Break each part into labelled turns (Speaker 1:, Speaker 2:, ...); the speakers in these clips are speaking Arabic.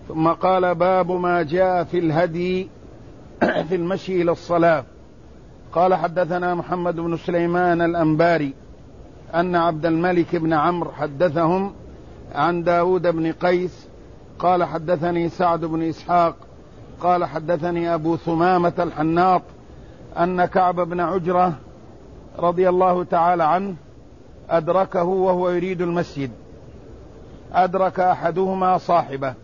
Speaker 1: ثم قال: باب ما جاء في الهدي في المشي إلى الصلاة. قال: حدثنا محمد بن سليمان الأنباري أن عبد الملك بن عمرو حدثهم عن داود بن قيس قال: حدثني سعد بن إسحاق قال: حدثني أبو ثمامة الحناط أن كعب بن عجرة رضي الله تعالى عنه أدركه وهو يريد المسجد، أدرك أحدهما صاحبه،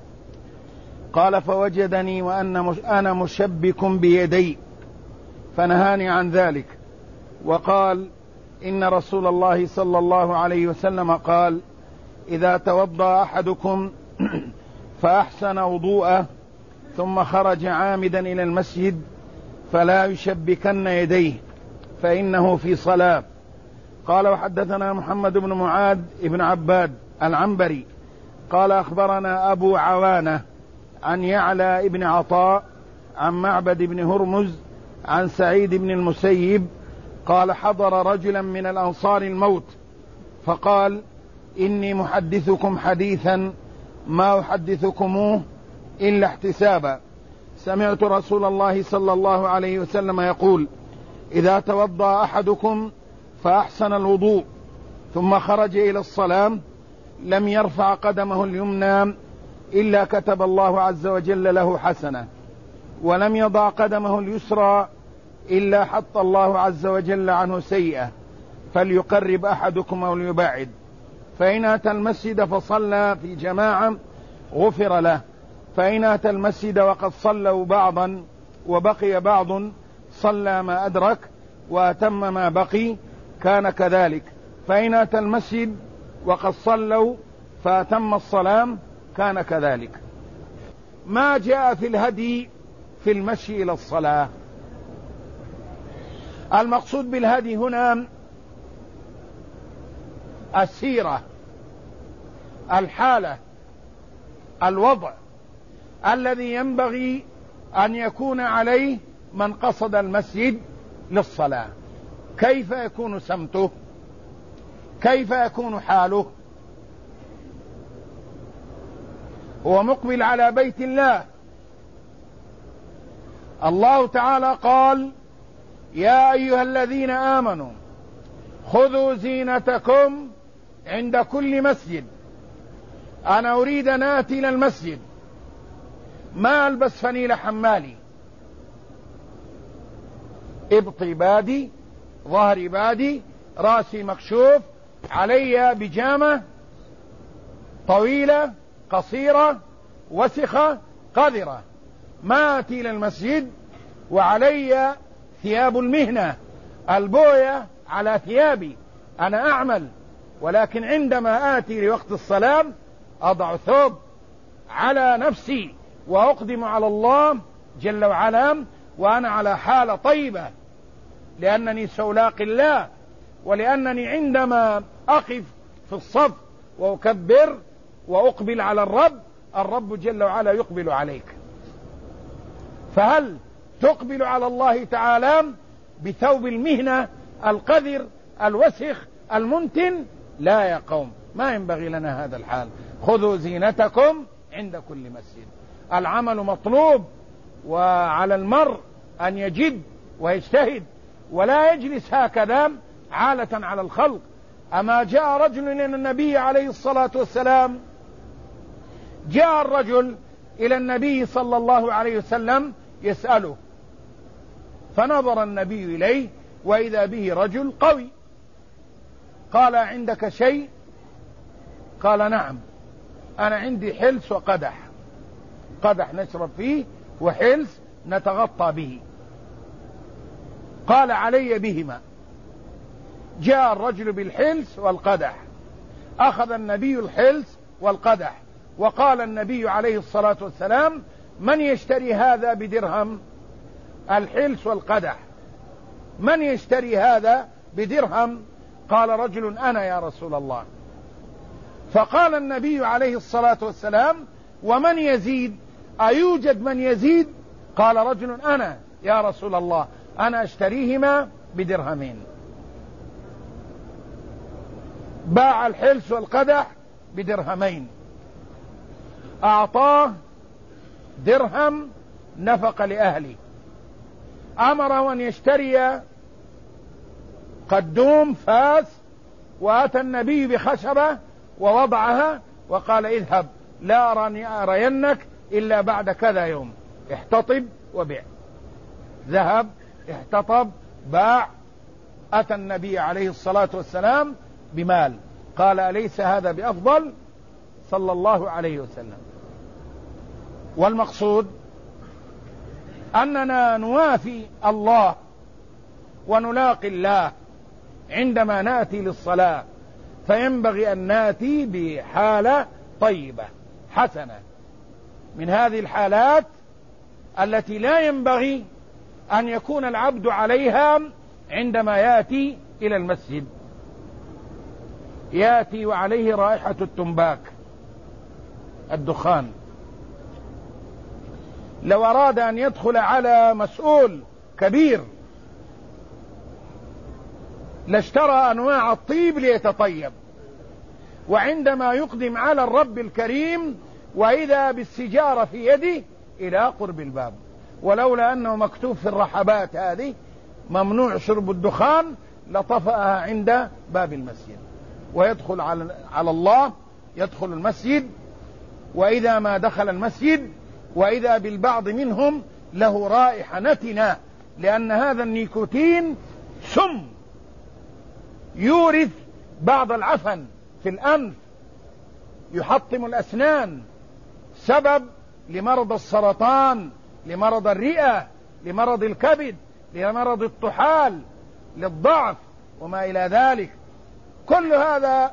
Speaker 1: قال: فوجدني وأنا مشبك بيدي فنهاني عن ذلك، وقال: إن رسول الله صلى الله عليه وسلم قال: إذا توضأ أحدكم فأحسن وضوءه ثم خرج عامدا إلى المسجد فلا يشبكن يديه فإنه في صلاة. قال: وحدثنا محمد بن معاذ بن عباد العنبري قال: أخبرنا أبو عوانة عن يعلى بن عطاء عن معبد بن هرمز عن سعيد بن المسيب قال: حضر رجلا من الأنصار الموت فقال: إني محدثكم حديثا ما أحدثكموه إلا احتسابا، سمعت رسول الله صلى الله عليه وسلم يقول: إذا توضأ أحدكم فأحسن الوضوء ثم خرج إلى الصلاة لم يرفع قدمه اليمنى إلا كتب الله عز وجل له حسنة، ولم يضع قدمه اليسرى إلا حط الله عز وجل عنه سيئة، فليقرب أحدكم أو ليبعد، فإن أتى المسجد فصلى في جماعة غفر له، فإن أتى المسجد وقد صلوا بعضا وبقي بعض صلى ما أدرك وأتم ما بقي كان كذلك، فإن أتى المسجد وقد صلوا فأتم الصلاة كان كذلك. ما جاء في الهدي في المشي إلى الصلاة. المقصود بالهدي هنا السيرة، الحالة، الوضع الذي ينبغي أن يكون عليه من قصد المسجد للصلاة. كيف يكون سمته؟ كيف يكون حاله؟ هو مقبل على بيت الله. الله تعالى قال: يا أيها الذين آمنوا خذوا زينتكم عند كل مسجد. أنا أريد أن آتي إلى المسجد ما ألبس فنيل حمالي، إبطي بادي، ظهري بادي، راسي مكشوف، علي بجامة طويلة قصيرة وسخة قذرة، ما آتي إلى المسجد وعلي ثياب المهنة، البوية على ثيابي، أنا أعمل، ولكن عندما آتي لوقت الصلاة أضع ثوب على نفسي وأقدم على الله جل وعلا وأنا على حالة طيبة، لأنني سألاقي الله، ولأنني عندما أقف في الصف وأكبر وأقبل على الرب جل وعلا يقبل عليك. فهل تقبل على الله تعالى بثوب المهنة القذر الوسخ المنتن؟ لا يا قوم، ما ينبغي لنا هذا الحال. خذوا زينتكم عند كل مسجد. العمل مطلوب، وعلى المرء أن يجد ويجتهد ولا يجلس هكذا عالة على الخلق. أما جاء رجل إلى النبي عليه الصلاة والسلام، جاء الرجل إلى النبي صلى الله عليه وسلم يسأله، فنظر النبي إليه وإذا به رجل قوي. قال: عندك شيء؟ قال: نعم، أنا عندي حلس وقدح، قدح نشرب فيه وحلس نتغطى به. قال: علي بهما. جاء الرجل بالحلس والقدح، أخذ النبي الحلس والقدح، وقال النبي عليه الصلاة والسلام: من يشتري هذا بدرهم؟ الحلس والقدح، من يشتري هذا بدرهم؟ قال رجل: أنا يا رسول الله. فقال النبي عليه الصلاة والسلام: ومن يزيد؟ أيوجد من يزيد؟ قال رجل: أنا يا رسول الله، أنا أشتريهما بدرهمين. باع الحلس والقدح بدرهمين. أعطاه درهم نفق لأهله، أمره أن يشتري قدوم فاس، وأتى النبي بخشبة ووضعها وقال اذهب لا أرينك إلا بعد كذا يوم، احتطب وبيع. ذهب احتطب باع، أتى النبي عليه الصلاة والسلام بمال، قال أليس هذا بأفضل؟ صلى الله عليه وسلم. والمقصود أننا نوافي الله ونلاقي الله عندما نأتي للصلاة، فينبغي أن نأتي بحالة طيبة حسنة، من هذه الحالات التي لا ينبغي أن يكون العبد عليها عندما يأتي إلى المسجد. يأتي وعليه رائحة التنباك، الدخان. لو أراد أن يدخل على مسؤول كبير لاشترى أنواع الطيب ليتطيب، وعندما يقدم على الرب الكريم وإذا بالسجارة في يده إلى قرب الباب، ولولا أنه مكتوب في الرحبات هذه ممنوع شرب الدخان لطفأها عند باب المسجد، ويدخل على الله، يدخل المسجد، وإذا ما دخل المسجد وإذا بالبعض منهم له رائحة نتنة، لأن هذا النيكوتين سم يورث بعض العفن في الأنف، يحطم الأسنان، سبب لمرض السرطان، لمرض الرئة، لمرض الكبد، لمرض الطحال، للضعف وما إلى ذلك. كل هذا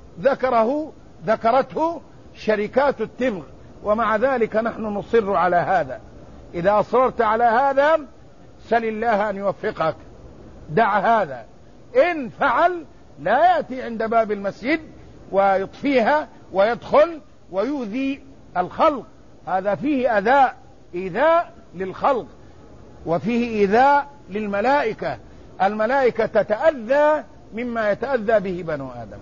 Speaker 1: ذكرته شركات التبغ، ومع ذلك نحن نصر على هذا. إذا أصررت على هذا سل الله أن يوفقك، دع هذا. إن فعل لا يأتي عند باب المسجد ويطفيها ويدخل ويؤذي الخلق، هذا فيه إيذاء للخلق، وفيه إيذاء للملائكة. الملائكة تتأذى مما يتأذى به بنو آدم.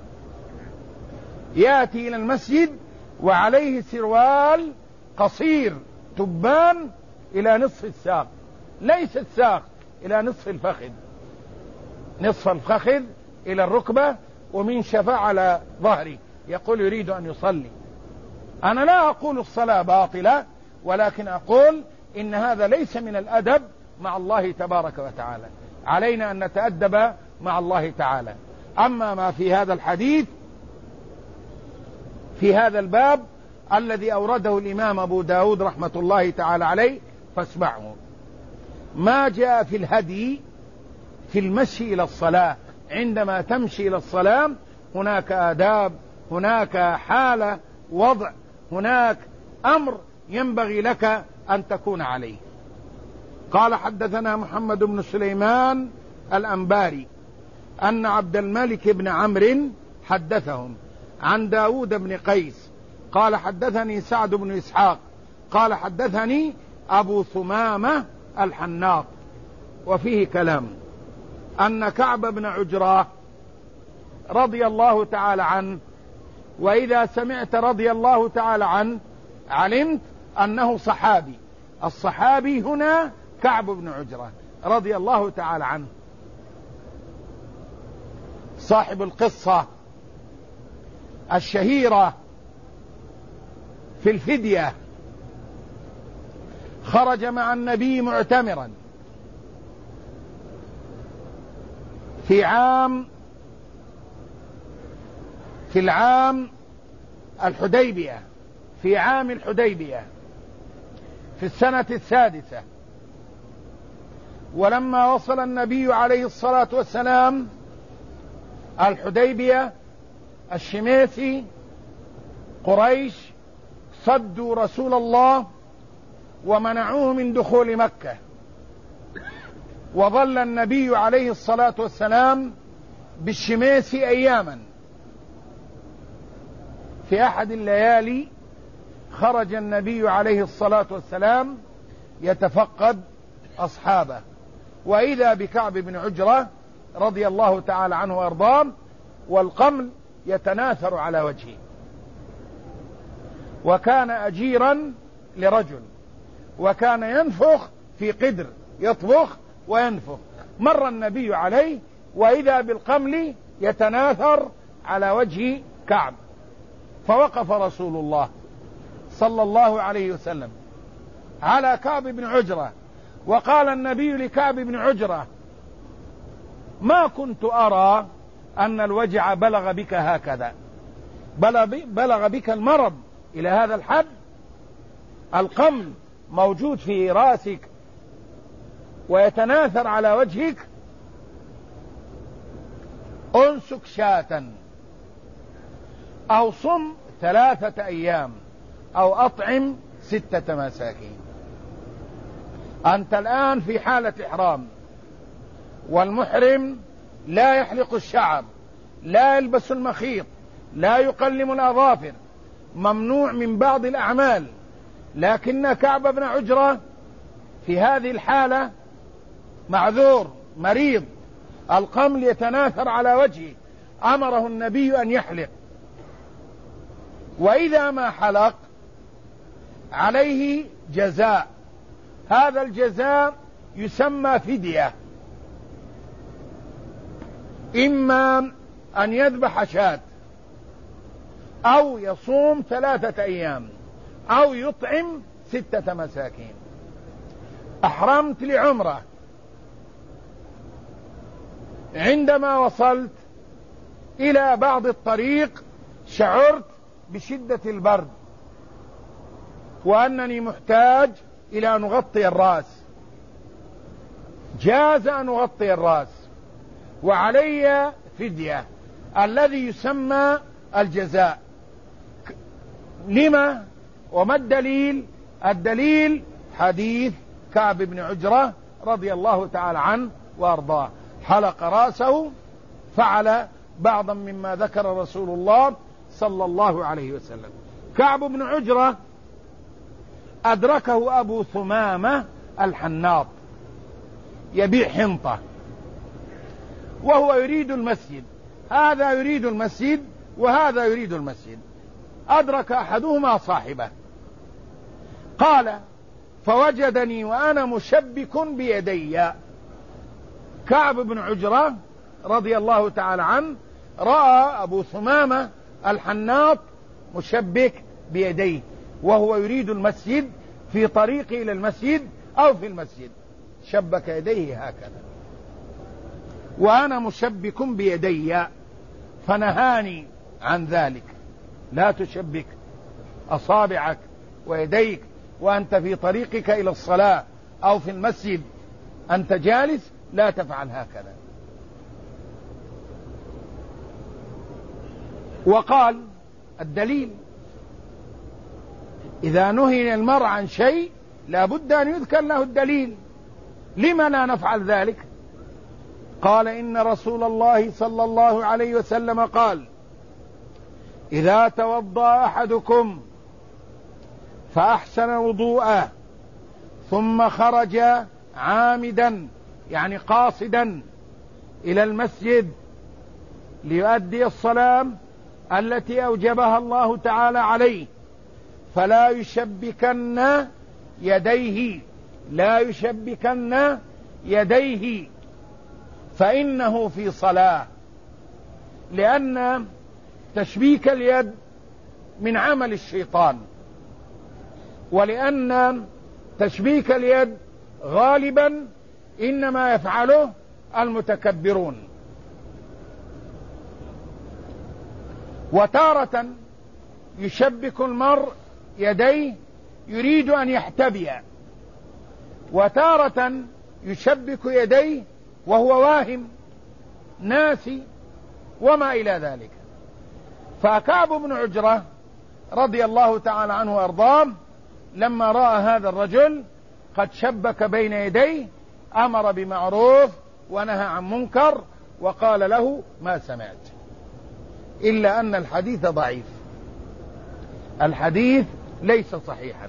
Speaker 1: يأتي إلى المسجد وعليه سروال قصير تبان إلى نصف الساق، ليس الساق، إلى نصف الفخذ، نصف الفخذ إلى الركبة، ومن شفاء على ظهري، يقول يريد أن يصلي. أنا لا أقول الصلاة باطلة، ولكن أقول إن هذا ليس من الأدب مع الله تبارك وتعالى. علينا أن نتأدب مع الله تعالى. أما ما في هذا الحديث في هذا الباب الذي أورده الإمام أبو داود رحمة الله تعالى عليه فاسمعوا. ما جاء في الهدي في المشي إلى الصلاة. عندما تمشي إلى الصلاة هناك آداب، هناك حالة، وضع، هناك أمر ينبغي لك أن تكون عليه. قال حدثنا محمد بن سليمان الأنباري أن عبد الملك بن عمرو حدثهم عن داود بن قيس قال حدثني سعد بن إسحاق قال حدثني أبو ثمامة الحناط. وفيه كلام أن كعب بن عجرة رضي الله تعالى عنه، وإذا سمعت رضي الله تعالى عنه علمت أنه صحابي. الصحابي هنا كعب بن عجرة رضي الله تعالى عنه، صاحب القصة الشهيرة في الفدية. خرج مع النبي معتمرا في العام الحديبية، في عام الحديبية في السنة السادسة. ولما وصل النبي عليه الصلاة والسلام الحديبية الشميسي قريش صدوا رسول الله ومنعوه من دخول مكة، وظل النبي عليه الصلاة والسلام بالشميسي أياما. في أحد الليالي خرج النبي عليه الصلاة والسلام يتفقد أصحابه، وإذا بكعب بن عجرة رضي الله تعالى عنه وأرضاه والقمل يتناثر على وجهه. وكان أجيرا لرجل، وكان ينفخ في قدر، يطبخ وينفخ. مر النبي عليه وإذا بالقمل يتناثر على وجه كعب، فوقف رسول الله صلى الله عليه وسلم على كعب بن عجرة، وقال النبي لكعب بن عجرة: ما كنت أرى أن الوجع بلغ بك هكذا، بلغ بك المرض إلى هذا الحد، القمل موجود في رأسك ويتناثر على وجهك. أنسك شاة أو صم 3 أيام أو أطعم 6 مساكين. أنت الآن في حالة إحرام، والمحرم لا يحلق الشعر، لا يلبس المخيط، لا يقلم الأظافر، ممنوع من بعض الأعمال. لكن كعب بن عجرة في هذه الحالة معذور مريض، القمل يتناثر على وجهه، أمره النبي أن يحلق، وإذا ما حلق عليه جزاء، هذا الجزاء يسمى فدية، إما أن يذبح شاة أو يصوم 3 أيام أو يطعم 6 مساكين. أحرمت لعمرة، عندما وصلت إلى بعض الطريق شعرت بشدة البرد وأنني محتاج إلى أن أغطي الرأس، جاز أن أغطي الرأس وعلي فدية الذي يسمى الجزاء. لما وما الدليل؟ الدليل حديث كعب بن عجرة رضي الله تعالى عنه وأرضاه، حلق رأسه، فعل بعضا مما ذكر رسول الله صلى الله عليه وسلم. كعب بن عجرة أدركه أبو ثمامة الحناط يبيع حنطة وهو يريد المسجد، هذا يريد المسجد وهذا يريد المسجد، أدرك أحدهما صاحبه، قال: فوجدني وأنا مشبك بيدي. كعب بن عجرة رضي الله تعالى عنه رأى أبو ثمامة الحناط مشبك بيديه وهو يريد المسجد، في طريقه إلى المسجد أو في المسجد، شبك يديه هكذا، وأنا مشبك بيدي، فنهاني عن ذلك. لا تشبك أصابعك ويديك وأنت في طريقك إلى الصلاة أو في المسجد، أنت جالس لا تفعل هكذا. وقال: الدليل إذا نهي المرء عن شيء لا بد أن يذكر له الدليل، لما لا نفعل ذلك؟ قال: إن رسول الله صلى الله عليه وسلم قال: إذا توضأ أحدكم فأحسن وضوءه ثم خرج عامدا يعني قاصدا إلى المسجد ليؤدي الصلاة التي أوجبها الله تعالى عليه، فلا يشبكن يديه، لا يشبكن يديه فإنه في صلاة، لأن تشبيك اليد من عمل الشيطان، ولأن تشبيك اليد غالبا إنما يفعله المتكبرون. وتارة يشبك المرء يديه يريد أن يحتبي، وتارة يشبك يديه وهو واهم ناسي وما إلى ذلك. فكعب بن عجرة رضي الله تعالى عنه وأرضاه لما رأى هذا الرجل قد شبك بين يديه أمر بمعروف ونهى عن منكر وقال له: ما سمعت. إلا أن الحديث ضعيف، الحديث ليس صحيحا،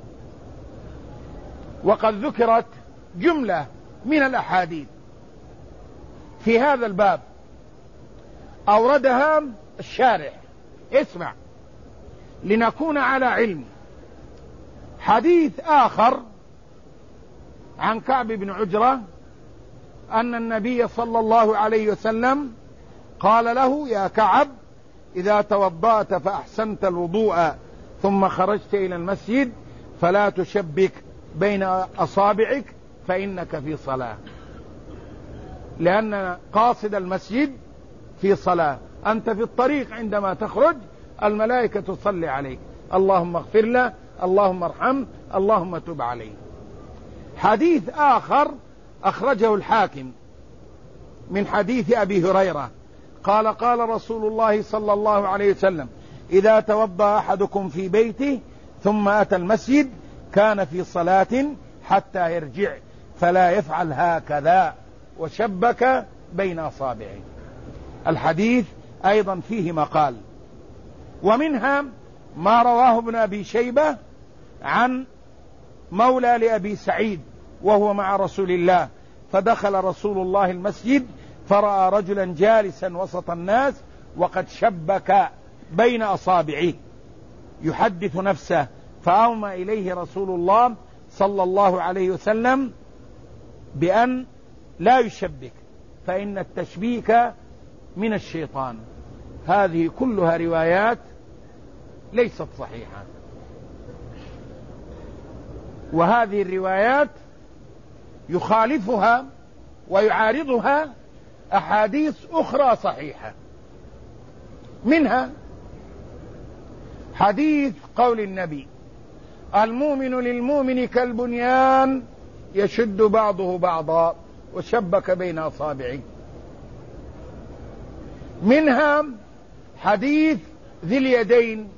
Speaker 1: وقد ذكرت جملة من الأحاديث في هذا الباب أوردها الشارح. اسمع: لنكون على علم. حديث آخر عن كعب بن عجرة أن النبي صلى الله عليه وسلم قال له: يا كعب، إذا توضأت فأحسنت الوضوء ثم خرجت إلى المسجد فلا تشبك بين أصابعك فإنك في صلاة. لأن قاصد المسجد في صلاة، أنت في الطريق عندما تخرج الملائكة تصلي عليك: اللهم اغفر له، اللهم ارحمه، اللهم تب عليه. حديث آخر أخرجه الحاكم من حديث أبي هريرة قال: قال رسول الله صلى الله عليه وسلم: إذا توضأ أحدكم في بيته ثم أتى المسجد كان في صلاة حتى يرجع فلا يفعل هكذا، وشبك بين أصابعه. الحديث أيضا فيه مقال. ومنها ما رواه ابن أبي شيبة عن مولى لأبي سعيد وهو مع رسول الله، فدخل رسول الله المسجد فرأى رجلا جالسا وسط الناس وقد شبك بين أصابعه يحدث نفسه، فأومى إليه رسول الله صلى الله عليه وسلم بأن لا يشبك، فإن التشبيك من الشيطان. هذه كلها روايات ليست صحيحة، وهذه الروايات يخالفها ويعارضها أحاديث أخرى صحيحة، منها حديث قول النبي: المؤمن للمؤمن كالبنيان يشد بعضه بعضا، وشبك بين أصابعه. منها حديث ذي اليدين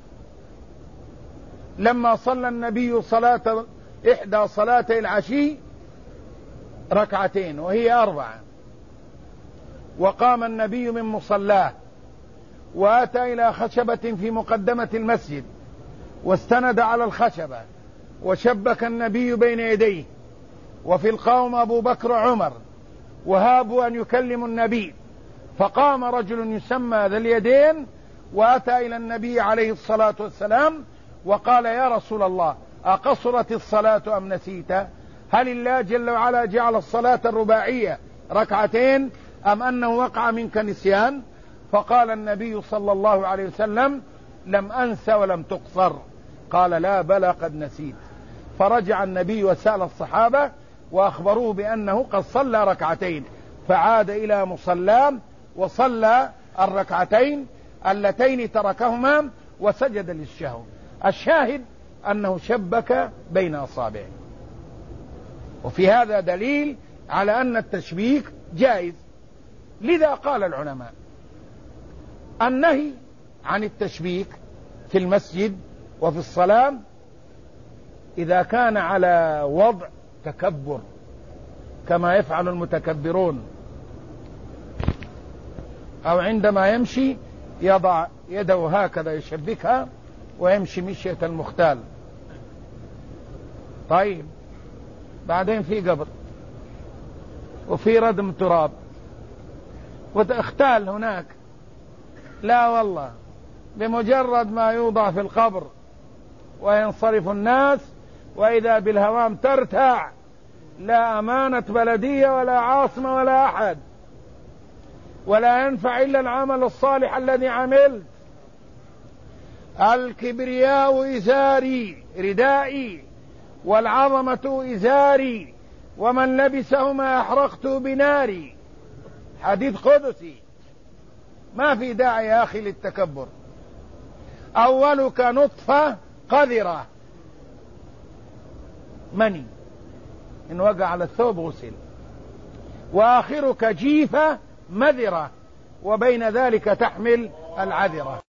Speaker 1: لما صلى النبي إحدى صلاتي العشي ركعتين وهي 4، وقام النبي من مصلاه وأتى إلى خشبة في مقدمة المسجد واستند على الخشبة وشبك النبي بين يديه، وفي القوم أبو بكر وعمر وهابوا أن يكلموا النبي، فقام رجل يسمى ذا اليدين وأتى إلى النبي عليه الصلاة والسلام وقال: يا رسول الله، أقصرت الصلاة أم نسيت؟ هل الله جل وعلا جعل الصلاة الرباعية ركعتين أم أنه وقع منك نسيان؟ فقال النبي صلى الله عليه وسلم: لم أنس ولم تقصر. قال: لا بلى قد نسيت. فرجع النبي وسأل الصحابة وأخبروه بأنه قد صلى ركعتين، فعاد إلى مصلاه وصلى الركعتين اللتين تركهما وسجد للشهو. الشاهد أنه شبك بين أصابعه، وفي هذا دليل على أن التشبيك جائز. لذا قال العلماء: النهي عن التشبيك في المسجد وفي الصلاة إذا كان على وضع تكبر كما يفعل المتكبرون، أو عندما يمشي يضع يده هكذا يشبكها ويمشي مشية المختال. طيب، بعدين في قبر وفي ردم تراب وتختال هناك، لا والله، بمجرد ما يوضع في القبر وينصرف الناس وإذا بالهوام ترتع، لا أمانة بلدية ولا عاصمة ولا أحد، ولا ينفع إلا العمل الصالح الذي عملت. الكبرياء إزاري ردائي والعظمة إزاري ومن لبسهما أحرقته بناري. حديث قدسي، ما في داعي يا أخي للتكبر. أولك نطفة قذرة، مني إن وقع على الثوب غسل، وآخرك جيفة مذرة، وبين ذلك تحمل العذرة.